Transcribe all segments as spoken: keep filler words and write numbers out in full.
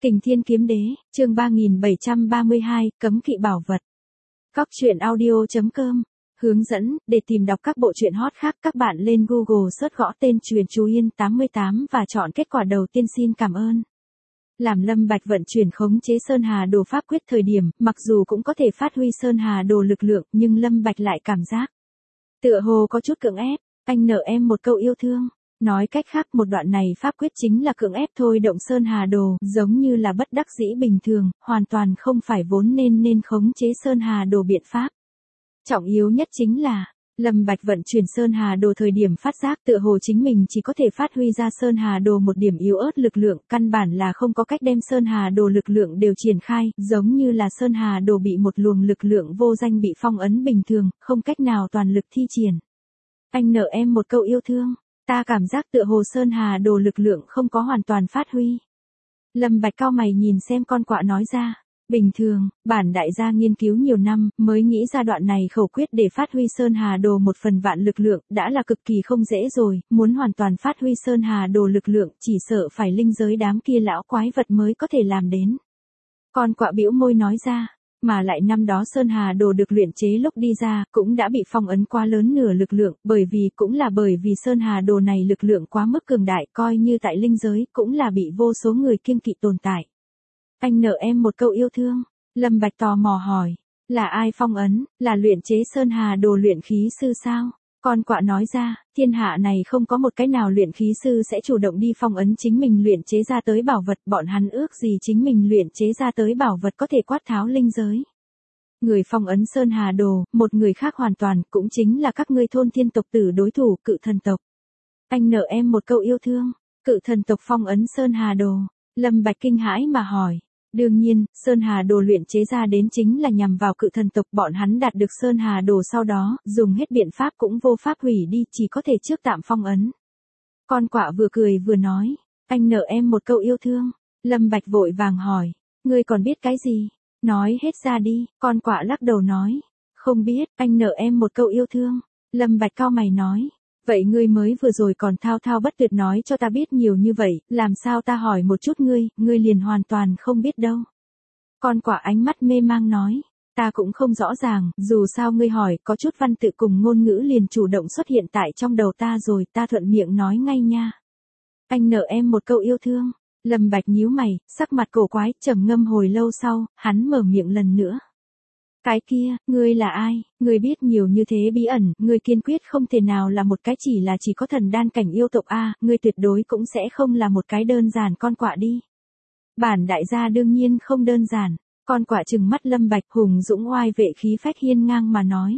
Kình Thiên Kiếm Đế, chương ba nghìn bảy trăm ba mươi hai, cấm kỵ bảo vật. Cóc truyện audio chấm com. Hướng dẫn, để tìm đọc các bộ truyện hot khác các bạn lên Google search gõ tên Truyền Chú Yên tám mươi tám và chọn kết quả đầu tiên. Xin cảm ơn. Làm Lâm Bạch vận chuyển khống chế Sơn Hà Đồ pháp quyết thời điểm, mặc dù cũng có thể phát huy Sơn Hà Đồ lực lượng, nhưng Lâm Bạch lại cảm giác tựa hồ có chút cưỡng ép. Anh nợ em một câu yêu thương. Nói cách khác, một đoạn này pháp quyết chính là cưỡng ép thôi động Sơn Hà Đồ, giống như là bất đắc dĩ bình thường, hoàn toàn không phải vốn nên nên khống chế Sơn Hà Đồ biện pháp. Trọng yếu nhất chính là, Lâm Bạch vận chuyển Sơn Hà Đồ thời điểm phát giác tựa hồ chính mình chỉ có thể phát huy ra Sơn Hà Đồ một điểm yếu ớt lực lượng, căn bản là không có cách đem Sơn Hà Đồ lực lượng đều triển khai, giống như là Sơn Hà Đồ bị một luồng lực lượng vô danh bị phong ấn bình thường, không cách nào toàn lực thi triển. Anh nợ em một câu yêu thương. Ta cảm giác tựa hồ Sơn Hà Đồ lực lượng không có hoàn toàn phát huy. Lâm Bạch cau mày nhìn xem con quạ nói ra. Bình thường, bản đại gia nghiên cứu nhiều năm, mới nghĩ ra đoạn này khẩu quyết để phát huy Sơn Hà Đồ một phần vạn lực lượng, đã là cực kỳ không dễ rồi, muốn hoàn toàn phát huy Sơn Hà Đồ lực lượng, chỉ sợ phải linh giới đám kia lão quái vật mới có thể làm đến. Con quạ bĩu môi nói ra. Mà lại năm đó Sơn Hà Đồ được luyện chế lúc đi ra, cũng đã bị phong ấn quá lớn nửa lực lượng, bởi vì cũng là bởi vì Sơn Hà Đồ này lực lượng quá mức cường đại, coi như tại linh giới, cũng là bị vô số người kiêng kỵ tồn tại. Anh nợ em một câu yêu thương. Lâm Bạch tò mò hỏi, là ai phong ấn, là luyện chế Sơn Hà Đồ luyện khí sư sao? Con quạ nói ra, thiên hạ này không có một cái nào luyện khí sư sẽ chủ động đi phong ấn chính mình luyện chế ra tới bảo vật, bọn hắn ước gì chính mình luyện chế ra tới bảo vật có thể quát tháo linh giới. Người phong ấn Sơn Hà Đồ, một người khác hoàn toàn, cũng chính là các ngươi thôn thiên tộc tử đối thủ, Cự Thần tộc. Anh nợ em một câu yêu thương. Cự Thần tộc phong ấn Sơn Hà Đồ. Lâm Bạch kinh hãi mà hỏi. Đương nhiên, Sơn Hà Đồ luyện chế ra đến chính là nhằm vào Cự Thần tộc, bọn hắn đạt được Sơn Hà Đồ sau đó, dùng hết biện pháp cũng vô pháp hủy đi, chỉ có thể trước tạm phong ấn. Con quạ vừa cười vừa nói, anh nợ em một câu yêu thương. Lâm Bạch vội vàng hỏi, ngươi còn biết cái gì? Nói hết ra đi. Con quạ lắc đầu nói, không biết. Anh nợ em một câu yêu thương. Lâm Bạch cau mày nói, vậy ngươi mới vừa rồi còn thao thao bất tuyệt nói cho ta biết nhiều như vậy, làm sao ta hỏi một chút ngươi, ngươi liền hoàn toàn không biết đâu. Con quạ ánh mắt mê mang nói, ta cũng không rõ ràng, dù sao ngươi hỏi, có chút văn tự cùng ngôn ngữ liền chủ động xuất hiện tại trong đầu ta rồi, ta thuận miệng nói ngay nha. Anh nợ em một câu yêu thương. Lâm Bạch nhíu mày, sắc mặt cổ quái, trầm ngâm hồi lâu sau, hắn mở miệng lần nữa. Cái kia, ngươi là ai? Ngươi biết nhiều như thế bí ẩn, ngươi kiên quyết không thể nào là một cái chỉ là chỉ có thần đan cảnh yêu tộc a, ngươi tuyệt đối cũng sẽ không là một cái đơn giản con quạ đi. Bản đại gia đương nhiên không đơn giản. Con quạ trừng mắt Lâm Bạch, hùng dũng oai vệ khí phách hiên ngang mà nói.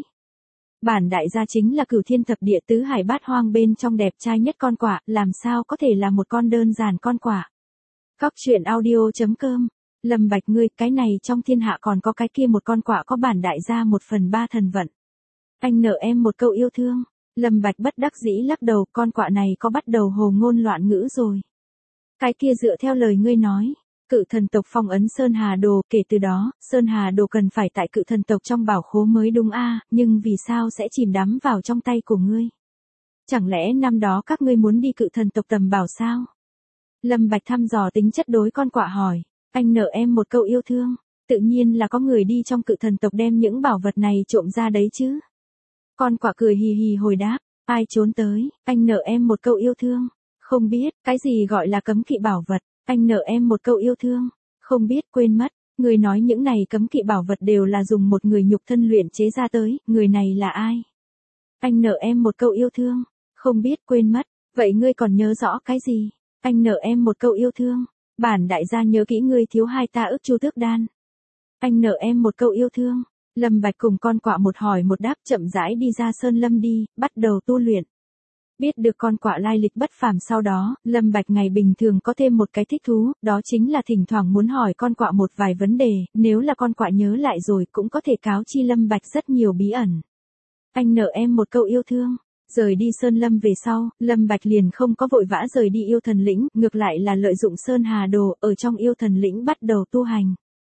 Bản đại gia chính là Cửu Thiên Thập Địa tứ hải bát hoang bên trong đẹp trai nhất con quạ, làm sao có thể là một con đơn giản con quạ. Cóc truyện audio chấm com. Lâm Bạch ngươi, cái này trong thiên hạ còn có cái kia một con quạ có bản đại gia một phần ba thần vận. Anh nợ em một câu yêu thương. Lâm Bạch bất đắc dĩ lắc đầu, con quạ này có bắt đầu hồ ngôn loạn ngữ rồi. Cái kia dựa theo lời ngươi nói, Cự Thần tộc phong ấn Sơn Hà Đồ, kể từ đó, Sơn Hà Đồ cần phải tại Cự Thần tộc trong bảo khố mới đúng a, nhưng vì sao sẽ chìm đắm vào trong tay của ngươi? Chẳng lẽ năm đó các ngươi muốn đi Cự Thần tộc tầm bảo sao? Lâm Bạch thăm dò tính chất đối con quạ hỏi, anh nợ em một câu yêu thương, tự nhiên là có người đi trong Cự Thần tộc đem những bảo vật này trộm ra đấy chứ. Con quạ cười hì hì hồi đáp, ai trốn tới, anh nợ em một câu yêu thương, không biết, cái gì gọi là cấm kỵ bảo vật, anh nợ em một câu yêu thương, không biết, quên mất, người nói những này cấm kỵ bảo vật đều là dùng một người nhục thân luyện chế ra tới, người này là ai? Anh nợ em một câu yêu thương, không biết, quên mất, vậy ngươi còn nhớ rõ cái gì? Anh nợ em một câu yêu thương. Bản đại gia nhớ kỹ ngươi thiếu hai ta ức chu tước đan. Anh nợ em một câu yêu thương. Lâm Bạch cùng con quạ một hỏi một đáp chậm rãi đi ra sơn lâm đi, bắt đầu tu luyện. Biết được con quạ lai lịch bất phàm sau đó, Lâm Bạch ngày bình thường có thêm một cái thích thú, đó chính là thỉnh thoảng muốn hỏi con quạ một vài vấn đề, nếu là con quạ nhớ lại rồi cũng có thể cáo chi Lâm Bạch rất nhiều bí ẩn. Anh nợ em một câu yêu thương. Rời đi Sơn Lâm về sau, Lâm Bạch liền không có vội vã rời đi yêu thần lĩnh, ngược lại là lợi dụng Sơn Hà Đồ, ở trong yêu thần lĩnh bắt đầu tu hành.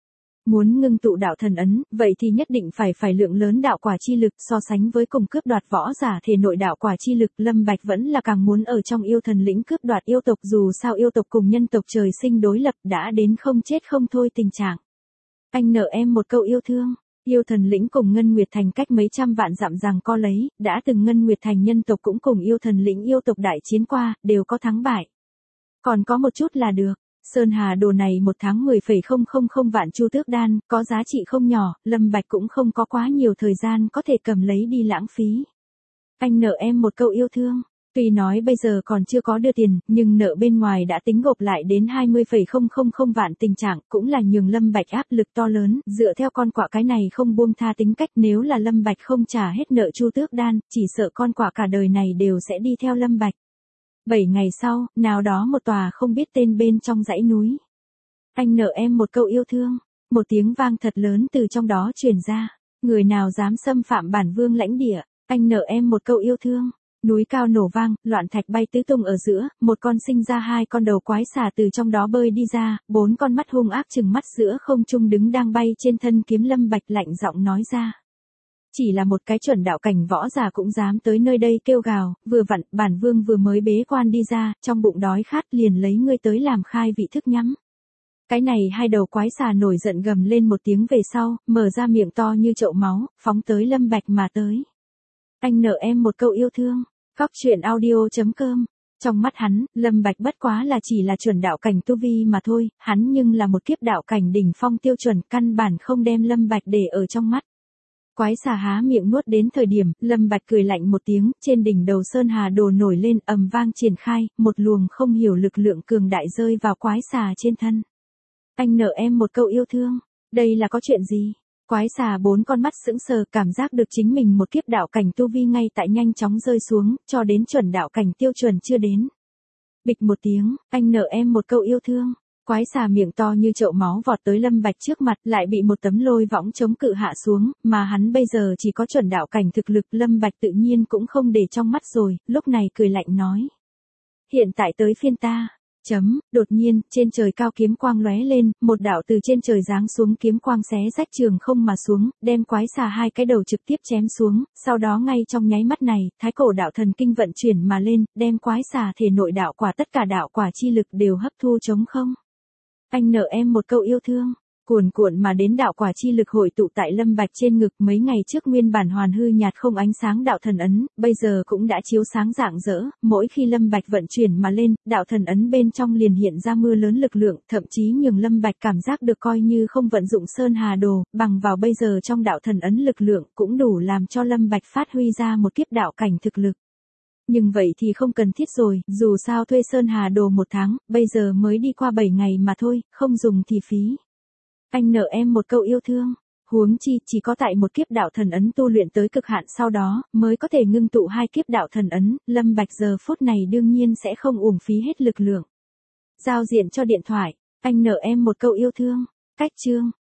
Muốn ngưng tụ đạo thần ấn, vậy thì nhất định phải phải lượng lớn đạo quả chi lực, so sánh với cùng cướp đoạt võ giả thể nội đạo quả chi lực, Lâm Bạch vẫn là càng muốn ở trong yêu thần lĩnh cướp đoạt yêu tộc, dù sao yêu tộc cùng nhân tộc trời sinh đối lập, đã đến không chết không thôi tình trạng. Anh nợ em một câu yêu thương. Yêu thần lĩnh cùng Ngân Nguyệt Thành cách mấy trăm vạn dặm rằng co lấy, đã từng Ngân Nguyệt Thành nhân tộc cũng cùng yêu thần lĩnh yêu tộc đại chiến qua, đều có thắng bại. Còn có một chút là được. Sơn Hà đồ này một tháng mười phẩy không không không vạn chu tước đan, có giá trị không nhỏ, Lâm Bạch cũng không có quá nhiều thời gian có thể cầm lấy đi lãng phí. Anh nợ em một câu yêu thương. Tuy nói bây giờ còn chưa có đưa tiền, nhưng nợ bên ngoài đã tính gộp lại đến hai mươi phẩy không không không vạn, tình trạng cũng là nhường Lâm Bạch áp lực to lớn, dựa theo con quạ cái này không buông tha tính cách, nếu là Lâm Bạch không trả hết nợ chu tước đan, chỉ sợ con quạ cả đời này đều sẽ đi theo Lâm Bạch. Bảy ngày sau, nào đó một tòa không biết tên bên trong dãy núi. Anh nợ em một câu yêu thương, một tiếng vang thật lớn từ trong đó truyền ra, người nào dám xâm phạm bản vương lãnh địa, anh nợ em một câu yêu thương. Núi cao nổ vang, loạn thạch bay tứ tung ở giữa, một con sinh ra hai con đầu quái xà từ trong đó bơi đi ra, bốn con mắt hung ác chừng mắt giữa không trung đứng đang bay trên thân kiếm Lâm Bạch, lạnh giọng nói ra. Chỉ là một cái chuẩn đạo cảnh võ giả cũng dám tới nơi đây kêu gào, vừa vặn, bản vương vừa mới bế quan đi ra, trong bụng đói khát liền lấy ngươi tới làm khai vị thức nhắm. Cái này hai đầu quái xà nổi giận gầm lên một tiếng về sau, mở ra miệng to như chậu máu, phóng tới Lâm Bạch mà tới. Anh nợ em một câu yêu thương. Cóc truyện audio chấm com. Trong mắt hắn, Lâm Bạch bất quá là chỉ là chuẩn đạo cảnh tu vi mà thôi, hắn nhưng là một kiếp đạo cảnh đỉnh phong tiêu chuẩn, căn bản không đem Lâm Bạch để ở trong mắt. Quái xà há miệng nuốt đến thời điểm, Lâm Bạch cười lạnh một tiếng, trên đỉnh đầu Sơn Hà đồ nổi lên, ầm vang triển khai, một luồng không hiểu lực lượng cường đại rơi vào quái xà trên thân. Anh nợ em một câu yêu thương. Đây là có chuyện gì? Quái xà bốn con mắt sững sờ, cảm giác được chính mình một kiếp đạo cảnh tu vi ngay tại nhanh chóng rơi xuống, cho đến chuẩn đạo cảnh tiêu chuẩn chưa đến. Bịch một tiếng, anh nợ em một câu yêu thương. Quái xà miệng to như chậu máu vọt tới Lâm Bạch trước mặt, lại bị một tấm lôi võng chống cự hạ xuống, mà hắn bây giờ chỉ có chuẩn đạo cảnh thực lực, Lâm Bạch tự nhiên cũng không để trong mắt rồi, lúc này cười lạnh nói. Hiện tại tới phiên ta. Chấm, đột nhiên, trên trời cao kiếm quang lóe lên, một đạo từ trên trời giáng xuống kiếm quang xé rách trường không mà xuống, đem quái xà hai cái đầu trực tiếp chém xuống, sau đó ngay trong nháy mắt này, thái cổ đạo thần kinh vận chuyển mà lên, đem quái xà thể nội đạo quả tất cả đạo quả chi lực đều hấp thu trống không. Anh nợ em một câu yêu thương. Cuồn cuộn mà đến đạo quả chi lực hội tụ tại Lâm Bạch trên ngực, mấy ngày trước nguyên bản hoàn hư nhạt không ánh sáng đạo thần ấn, bây giờ cũng đã chiếu sáng rạng rỡ, mỗi khi Lâm Bạch vận chuyển mà lên, đạo thần ấn bên trong liền hiện ra mưa lớn lực lượng, thậm chí nhường Lâm Bạch cảm giác được coi như không vận dụng Sơn Hà đồ, bằng vào bây giờ trong đạo thần ấn lực lượng, cũng đủ làm cho Lâm Bạch phát huy ra một kiếp đạo cảnh thực lực. Nhưng vậy thì không cần thiết rồi, dù sao thuê Sơn Hà đồ một tháng, bây giờ mới đi qua bảy ngày mà thôi, không dùng thì phí. Anh nợ em một câu yêu thương. Huống chi, chỉ có tại một kiếp đạo thần ấn tu luyện tới cực hạn sau đó, mới có thể ngưng tụ hai kiếp đạo thần ấn, Lâm Bạch giờ phút này đương nhiên sẽ không uổng phí hết lực lượng. Giao diện cho điện thoại. Anh nợ em một câu yêu thương. Cách chương.